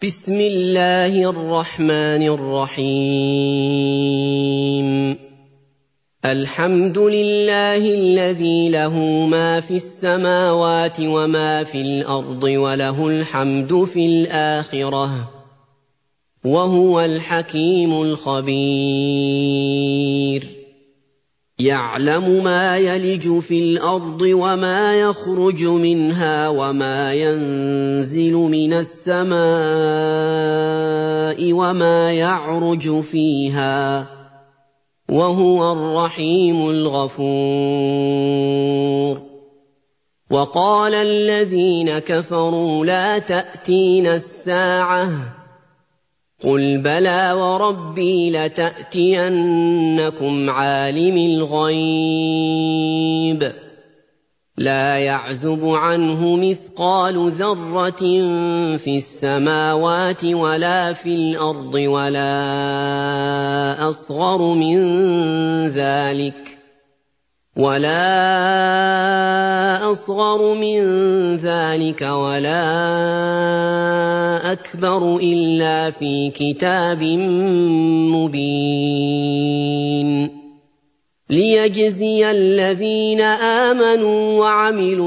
بسم الله الرحمن الرحيم. الحمد لله الذي له ما في السماوات وما في الأرض وله الحمد في الآخرة وهو الحكيم الخبير. يعلم ما يلج في الأرض وما يخرج منها وما ينزل من السماء وما يعرج فيها وهو الرحيم الغفور. وقال الذين كفروا لا تأتينا الساعة قل بلى وربي لتأتينكم عالم الغيب لا يعزب عنه مثقال ذرة في السماوات ولا في الأرض ولا أصغر من ذلك ولا أكبر إلا في كتاب مبين ليجزي الذين آمنوا وعملوا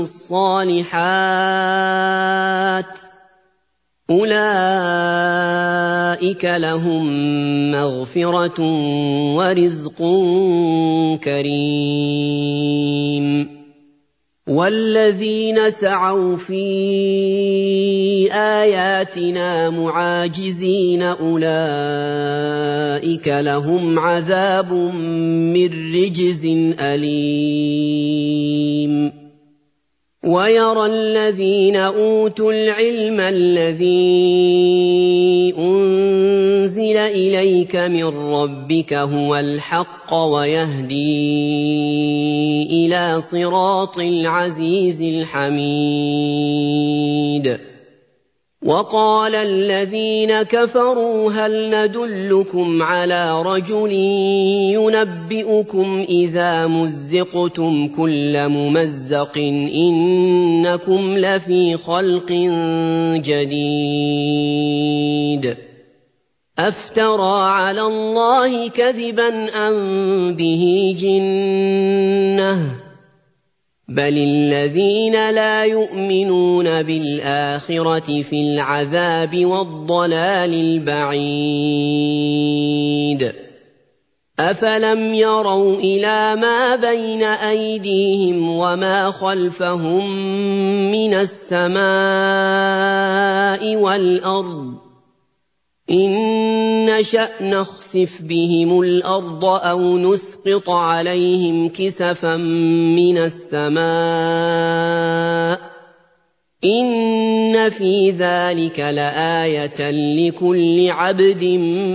الصالحات أولئك لهم مغفرة ورزق كريم. والذين سعوا في آياتنا معاجزين أولئك لهم عذاب من رجز أليم. ويرى الذين أوتوا العلم الذي أنزل إليك من ربك هو الحق ويهدي إلى صراط العزيز الحميد. وقال الذين كفروا هل ندلكم على رجل ينبئكم إذا مزقتم كل ممزق إنكم لفي خلق جديد أفترى على الله كذبا أم به جنة بل الذين لا يؤمنون بالآخرة في العذاب والضلال البعيد. أفلم يروا إلى ما بين أيديهم وما خلفهم من السماء والأرض إن نشأ نخسف بهم الأرض أو نسقط عليهم كسفا من السماء إن في ذلك لآية لكل عبد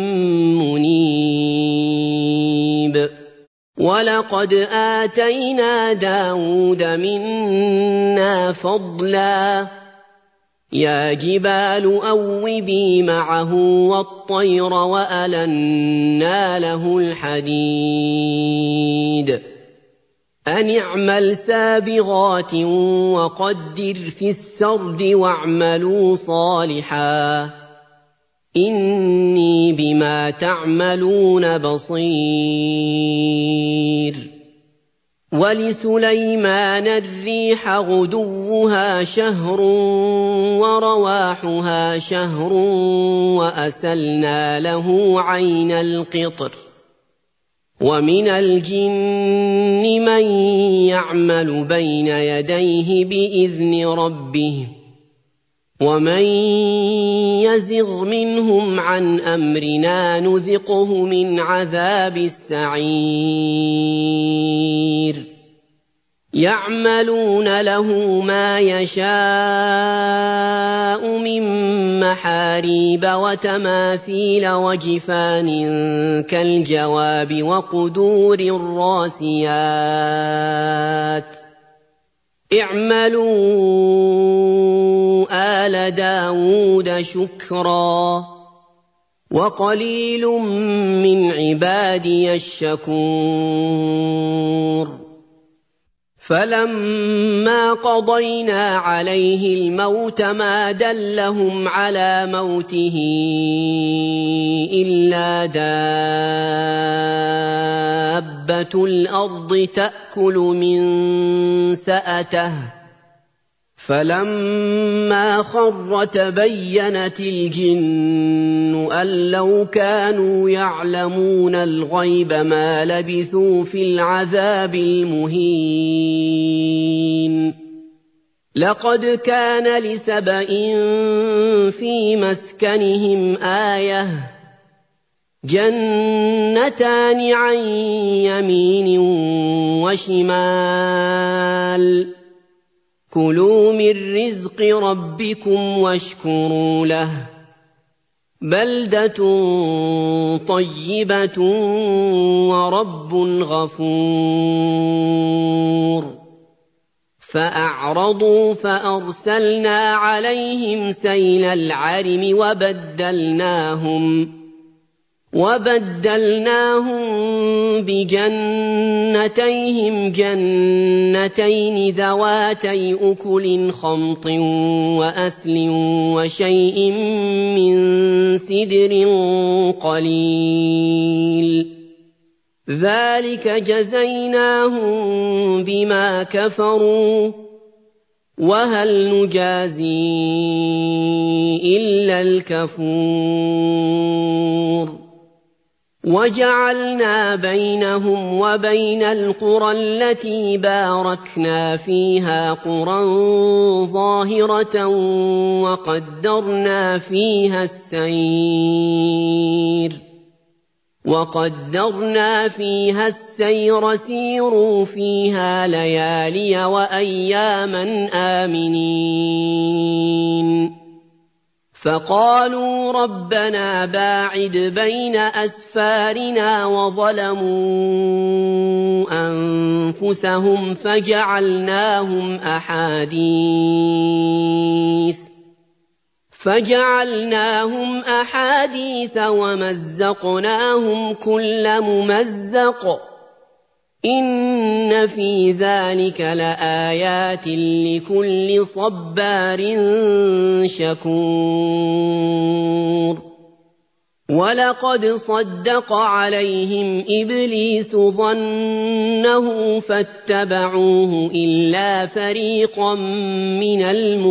منيب. ولقد آتينا داود منا فضلا يا جبال أوبي معه والطير وألنا له الحديد أن اعمل سابغات وقدر في السرد واعملوا صالحا إني بما تعملون بصير. ولسليمان الريح غدوها شهر ورواحها شهر وأسلنا له عين القطر ومن الجن من يعمل بين يديه بإذن ربه ومن يزغ منهم عن أمرنا نذقه من عذاب السعير. يعملون له ما يشاء من محاريب وتماثيل وجفان كالجواب وقدور الراسيات اعملوا آل داود شكرا وقليل من عبادي الشكور. فَلَمَّا قَضَيْنَا عَلَيْهِ الْمَوْتَ مَا دَلَّهُمْ عَلَىٰ مَوْتِهِ إِلَّا دَابَّةُ الْأَرْضِ تَأْكُلُ مِن سَأَتَهُ ۖ فَلَمَّا خَرَّ تَبَيَّنَتِ الْجِنُّ أَن لَّوْ كَانُوا يَعْلَمُونَ الْغَيْبَ مَا لَبِثُوا فِي الْعَذَابِ الْمُهِينِ لَقَدْ كَانَ لِسَبَإٍ فِي مَسْكَنِهِمْ آيَةٌ ۖ جَنَّتَانِ عَن يَمِينٍ وَشِمَالٍ ۖ كُلُوا مِن رِّزْقِ رَبِّكُمْ وَاشْكُرُوا لَهُ ۚ بَلْدَةٌ طَيِّبَةٌ وَرَبٌّ غَفُورٌ فَأَعْرَضُوا فَأَرْسَلْنَا عَلَيْهِمْ سَيْلَ الْعَرِمِ وَبَدَّلْنَاهُم بِجَنَّتَيْهِمْ جَنَّتَيْنِ ذَوَاتَيْ أُكُلٍ خَمْطٍ وَأَثْلٍ وَشَيْءٍ مِّن سِدْرٍ قَلِيلٍ ۚ ذَٰلِكَ جَزَيْنَاهُم بِمَا كَفَرُوا ۖ وَهَلْ نُجَازِي إِلَّا الْكَفُورَ وَجَعَلْنَا بَيْنَهُمْ وَبَيْنَ الْقُرَى الَّتِي بَارَكْنَا فِيهَا قُرًى ظَاهِرَةً وَقَدَّرْنَا فِيهَا السَّيْرَ سِيرُوا فِيهَا لَيَالِيَ وَأَيَّامًا آمِنِينَ فَقَالُوا رَبَّنَا بَاعِدْ بَيْنَ أَسْفَارِنَا وَظَلَمُوا أَنفُسَهُمْ فَجَعَلْنَاهُمْ أَحَادِيثَ وَمَزَّقْنَاهُمْ كُلَّ مُمَزَّقٍ ۚ إِنَّ فِي ذَٰلِكَ لَآيَاتٍ لِّكُلِّ صَبَّارٍ شَكُورٍ وَلَقَدْ صَدَّقَ عَلَيْهِمْ إِبْلِيسُ ظَنَّهُ فَاتَّبَعُوهُ إِلَّا فَرِيقًا مِّنَ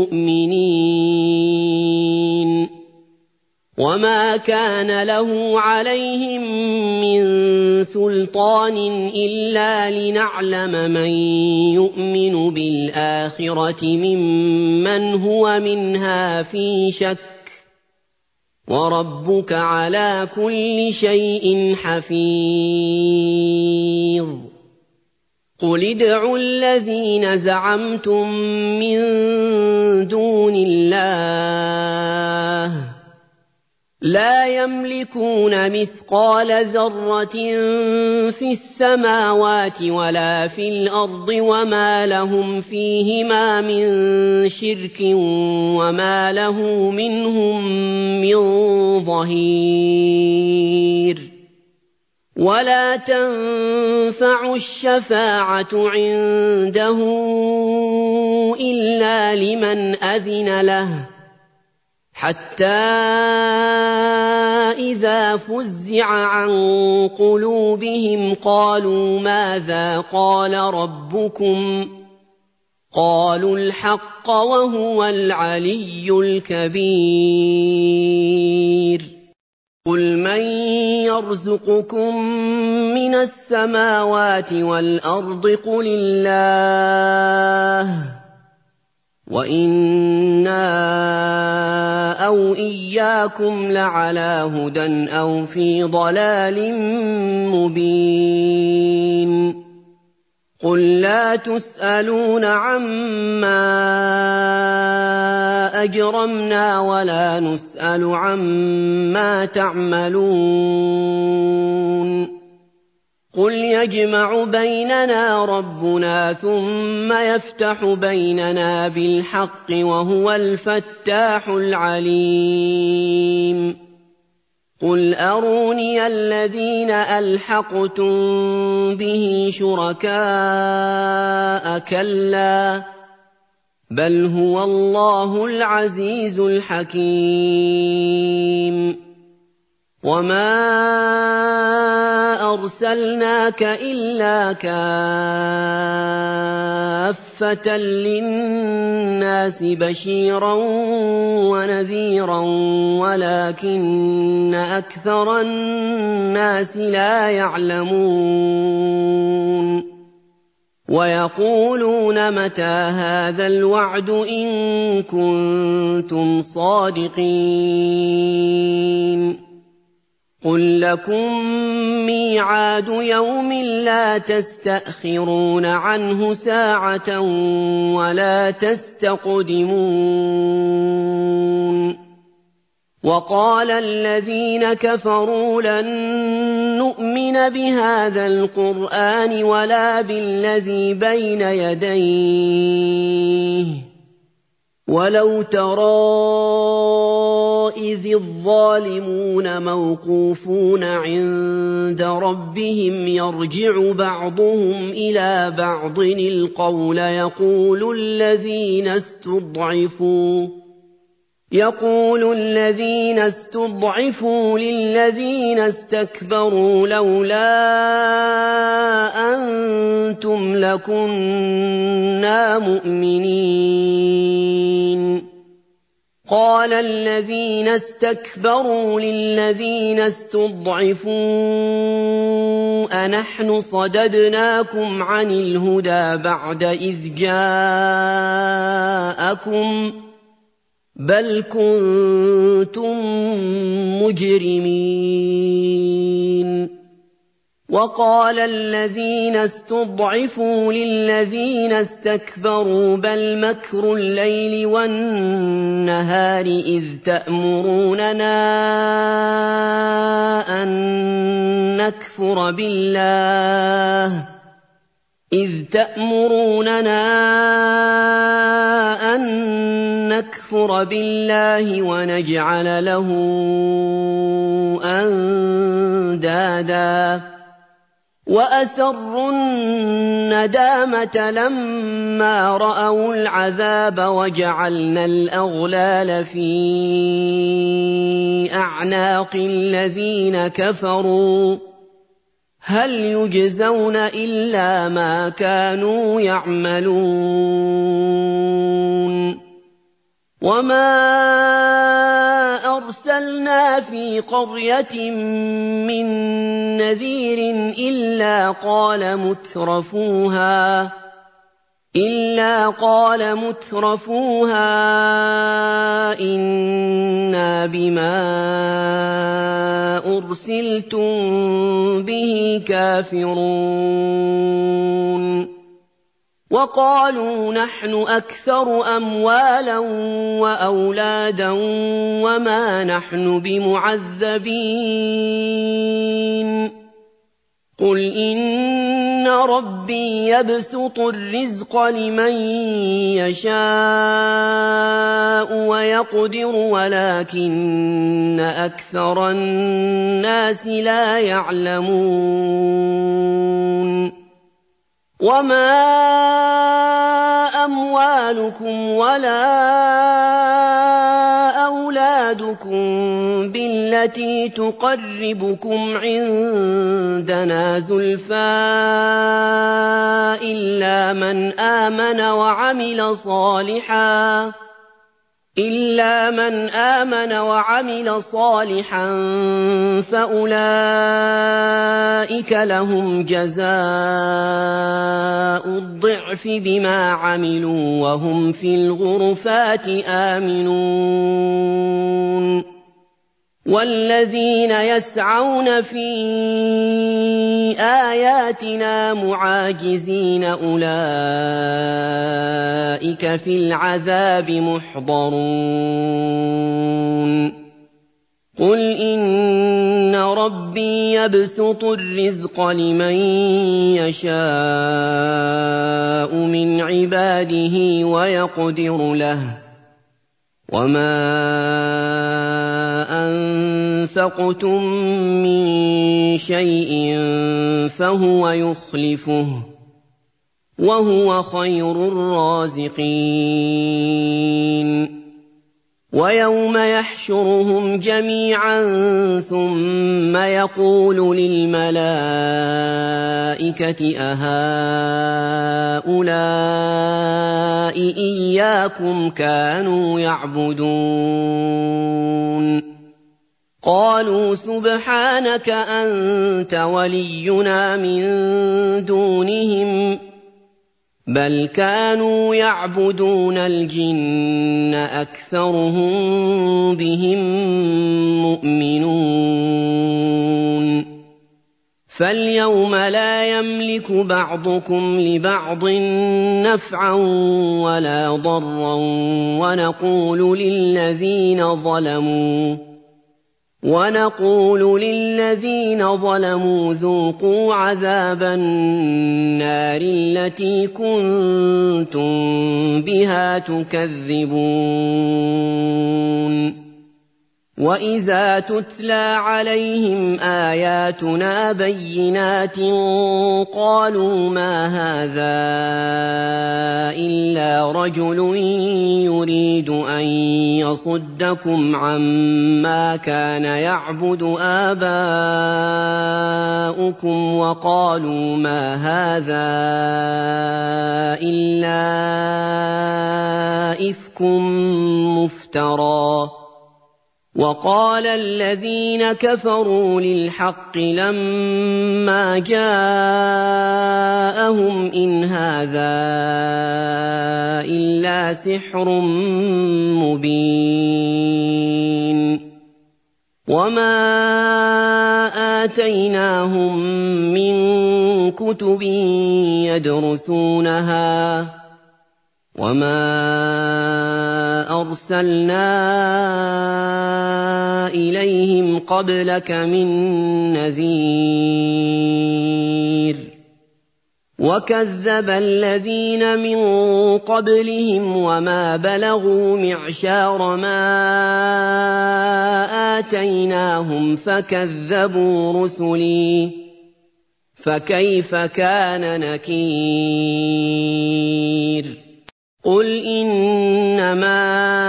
الْمُؤْمِنِينَ وَمَا كَانَ لَهُ عَلَيْهِم مِّن سُلْطَانٍ إِلَّا لِنَعْلَمَ مَن يُؤْمِنُ بِالْآخِرَةِ مِمَّنْ هُوَ مِنْهَا فِي شَكٍّ ۗ وَرَبُّكَ عَلَىٰ كُلِّ شَيْءٍ حَفِيظٌ قُلِ ادْعُوا الَّذِينَ زَعَمْتُم مِّن دُونِ اللَّهِ ۖ لَا يَمْلِكُونَ مِثْقَالَ ذَرَّةٍ فِي السَّمَاوَاتِ وَلَا فِي الْأَرْضِ وَمَا لَهُمْ فِيهِمَا مِن شِرْكٍ وَمَا لَهُ مِنْهُم مِّن ظَهِيرٍ وَلَا تَنفَعُ الشَّفَاعَةُ عِندَهُ إِلَّا لِمَنْ أَذِنَ لَهُ حَتَّىٰ إِذَا فُزِّعَ عَن قُلُوبِهِمْ قَالُوا مَاذَا قَالَ رَبُّكُمْ ۖ قَالُوا الْحَقَّ وَهُوَ الْعَلِيُّ الْكَبِيرُ قُلْ مَن يَرْزُقُكُم مِّنَ السَّمَاوَاتِ وَالْأَرْضِ قُلِ اللَّهُ ۖ وَإِنَّا أَوْ إِيَّاكُمْ لَعَلَىٰ هُدًى أَوْ فِي ضَلَالٍ مُّبِينٍ قُل لَّا تُسْأَلُونَ عَمَّا أَجْرَمْنَا وَلَا نُسْأَلُ عَمَّا تَعْمَلُونَ قُلْ يَجْمَعُ بَيْنَنَا رَبُّنَا ثُمَّ يَفْتَحُ بَيْنَنَا بِالْحَقِّ ۖ وَهُوَ الْفَتَّاحُ الْعَلِيمُ قُلْ أَرُونِيَ الَّذِينَ أَلْحَقْتُم بِهِ شُرَكَاءَ ۖ كَلَّا ۚ بَلْ هُوَ اللَّهُ الْعَزِيزُ الْحَكِيمُ وَمَا أَرْسَلْنَاكَ إِلَّا كَافَّةً لِّلنَّاسِ بَشِيرًا وَنَذِيرًا وَلَٰكِنَّ أَكْثَرَ النَّاسِ لَا يَعْلَمُونَ وَيَقُولُونَ مَتَىٰ هَٰذَا الْوَعْدُ إِن كُنتُمْ صَادِقِينَ قُل لَّكُم مِّيعَادُ يَوْمٍ لَّا تَسْتَأْخِرُونَ عَنْهُ سَاعَةً وَلَا تَسْتَقْدِمُونَ وَقَالَ الَّذِينَ كَفَرُوا لَن نُّؤْمِنَ بِهَٰذَا الْقُرْآنِ وَلَا بِالَّذِي بَيْنَ يَدَيْهِ وَلَوْ تَرَىٰ إِذِ الظَّالِمُونَ مَوْقُوفُونَ عِندَ رَبِّهِمْ يَرْجِعُ بَعْضُهُمْ إِلَىٰ بَعْضٍ الْقَوْلَ يَقُولُ الَّذِينَ اسْتُضْعِفُوا لِلَّذِينَ اسْتَكْبَرُوا لَوْلَا أَنتُمْ لَكُنَّا مُؤْمِنِينَ قَالَ الَّذِينَ اسْتَكْبَرُوا لِلَّذِينَ اسْتُضْعِفُوا أَنَحْنُ صَدَدْنَاكُمْ عَنِ الْهُدَىٰ بَعْدَ إِذْ جَاءَكُم ۖ بَلْ كُنتُم مُّجْرِمِينَ وَقَالَ الَّذِينَ اسْتُضْعِفُوا لِلَّذِينَ اسْتَكْبَرُوا بَلْ مَكْرُ اللَّيْلِ وَالنَّهَارِ إِذْ تَأْمُرُونَنَا أَن نَّكْفُرَ بِاللَّهِ وَنَجْعَلَ لَهُ أَندَادًا وَأَسَرُّوا النَّدَامَةَ لَمَّا رَأَوُا الْعَذَابَ وَجَعَلْنَا الْأَغْلَالَ فِي أَعْنَاقِ الَّذِينَ كَفَرُوا هَلْ يُجْزَوْنَ إِلَّا مَا كَانُوا يَعْمَلُونَ وَمَا أَرْسَلْنَا فِي قَرْيَةٍ مِّن نَّذِيرٍ إِلَّا قَالَ مُتْرَفُوهَا إِنَّا بِمَا أُرْسِلْتُم بِهِ كَافِرُونَ وَقَالُوا نَحْنُ أَكْثَرُ أَمْوَالًا وَأَوْلَادًا وَمَا نَحْنُ بِمُعَذَّبِينَ قُلْ إِنَّ رَبِّي يَبْسُطُ الرِّزْقَ لِمَن يَشَاءُ وَيَقْدِرُ وَلَٰكِنَّ أَكْثَرَ النَّاسِ لَا يَعْلَمُونَ وَمَا أَمْوَالُكُمْ وَلَا أَوْلَادُكُم بِالَّتِي تُقَرِّبُكُمْ عِندَنَا زُلْفَىٰ إِلَّا مَنْ آمَنَ وَعَمِلَ صَالِحًا فَأُولَٰئِكَ لَهُمْ جَزَاءُ الضِّعْفِ بِمَا عَمِلُوا وَهُمْ فِي الْغُرُفَاتِ آمِنُونَ وَالَّذِينَ يَسْعَوْنَ فِي آيَاتِنَا مُعَاجِزِينَ أُولَٰئِكَ فِي الْعَذَابِ مُحْضَرُونَ قُلْ إِنَّ رَبِّي يَبْسُطُ الرِّزْقَ لِمَن يَشَاءُ مِنْ عِبَادِهِ وَيَقْدِرُ لَهُ وَمَا أَنفَقْتُم مِّن شَيْءٍ فَهُوَ يُخْلِفُهُ وَهُوَ خَيْرُ الرَّازِقِينَ وَيَوْمَ يَحْشُرُهُمْ جَمِيعًا ثُمَّ يَقُولُ لِلْمَلَائِكَةِ أَهَٰؤُلَاءِ إِيَّاكُمْ كَانُوا يَعْبُدُونَ قَالُوا سُبْحَانَكَ أَنتَ وَلِيُّنَا مِن دُونِهِم بَلْ كَانُوا يَعْبُدُونَ الْجِنَّ أَكْثَرُهُم بِهِم مُّؤْمِنُونَ فَالْيَوْمَ لَا يَمْلِكُ بَعْضُكُمْ لِبَعْضٍ نَّفْعًا وَلَا ضَرًّا وَنَقُولُ لِلَّذِينَ ظَلَمُوا ذُوقُوا عَذَابَ النَّارِ الَّتِي كُنتُم بِهَا تُكَذِّبُونَ وَإِذَا تُتْلَىٰ عَلَيْهِمْ آيَاتُنَا بَيِّنَاتٍ قَالُوا مَا هَٰذَا إِلَّا رَجُلٌ يُرِيدُ أَن يَصُدَّكُمْ عَمَّا كَانَ يَعْبُدُ آبَاؤُكُمْ وَقَالُوا مَا هَٰذَا إِلَّا إِفْكٌ مُّفْتَرًى وَقَالَ الَّذِينَ كَفَرُوا لِلْحَقِّ لَمَّا جَاءَهُمْ إِنْ هَٰذَا إِلَّا سِحْرٌ مُّبِينٌ وَمَا آتَيْنَاهُم مِّن كُتُبٍ يَدْرُسُونَهَا وَمَا أَرْسَلْنَا إِلَيْهِمْ قَبْلَكَ مِن نَّذِيرٍ وَكَذَّبَ الَّذِينَ مِن قَبْلِهِمْ وَمَا بَلَغُوا مِعْشَارَ مَا آتَيْنَاهُمْ فَكَذَّبُوا رُسُلِي فَكَيْفَ كَانَ نَكِيرِ قُلْ إِنَّمَا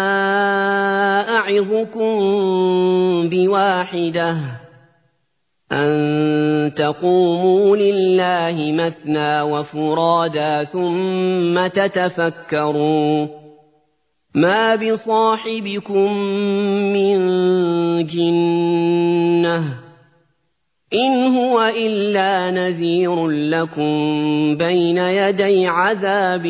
أَعِظُكُم بِوَاحِدَةٍ أَن تَقُومُوا لِلَّهِ مَثْنَىٰ وَفُرَادَىٰ ثُمَّ تَتَفَكَّرُوا مَا بِصَاحِبِكُم مِّن جِنَّةٍ إِنْ هُوَ إِلَّا نَذِيرٌ لَّكُم بَيْنَ يَدَيْ عَذَابٍ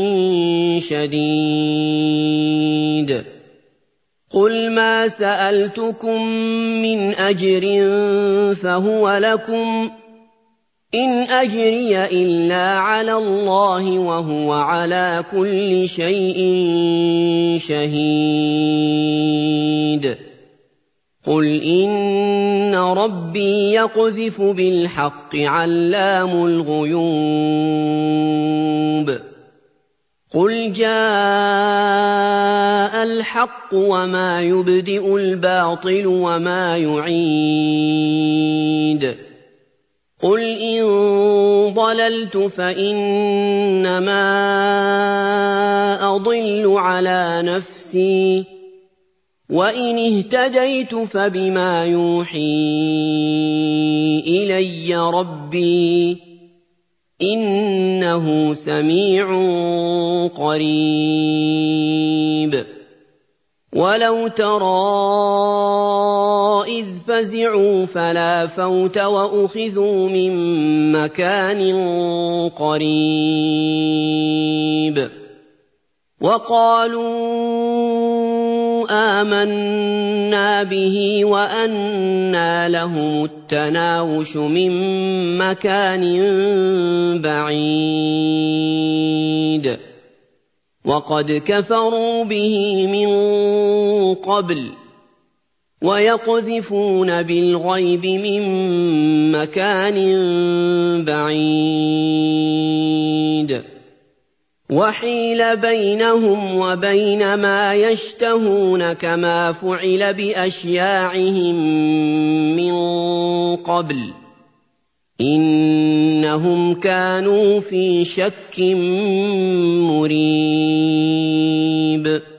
شَدِيدٍ قُلْ مَا سَأَلْتُكُم مِّنْ أَجْرٍ فَهُوَ لَكُمْ إِنْ أَجْرِيَ إِلَّا عَلَى اللَّهِ وَهُوَ عَلَىٰ كُلِّ شَيْءٍ شَهِيدٌ قُلْ إِنَّ رَبِّي يَقْذِفُ بِالْحَقِّ عَلَّامُ الْغُيُوبِ قُلْ جَاءَ الْحَقُّ وَمَا يُبْدِئُ الْبَاطِلُ وَمَا يُعِيدُ قُلْ إِن ضَلَلْتُ فَإِنَّمَا أَضِلُّ عَلَىٰ نَفْسِي وَإِنِ اهْتَدَيْتُ فَبِمَا يُوحِي إِلَيَّ رَبِّي إِنَّهُ سَمِيعٌ قَرِيبٌ وَلَوْ تَرَىٰ إِذْ فَزِعُوا فَلَا فَوْتَ وَأُخِذُوا مِن مَّكَانٍ قَرِيبٍ وَقَالُوا آمَنَّا بِهِ وَأَنَّىٰ لَهُمُ التَّنَاوُشُ مِن مَّكَانٍ بَعِيدٍ وَقَدْ كَفَرُوا بِهِ مِن قَبْلُ وَيَقْذِفُونَ بِالْغَيْبِ مِن مَّكَانٍ بَعِيدٍ وحيل بينهم وبين ما يشتهون كما فعل بأشياعهم من قبل إنهم كانوا في شك مريب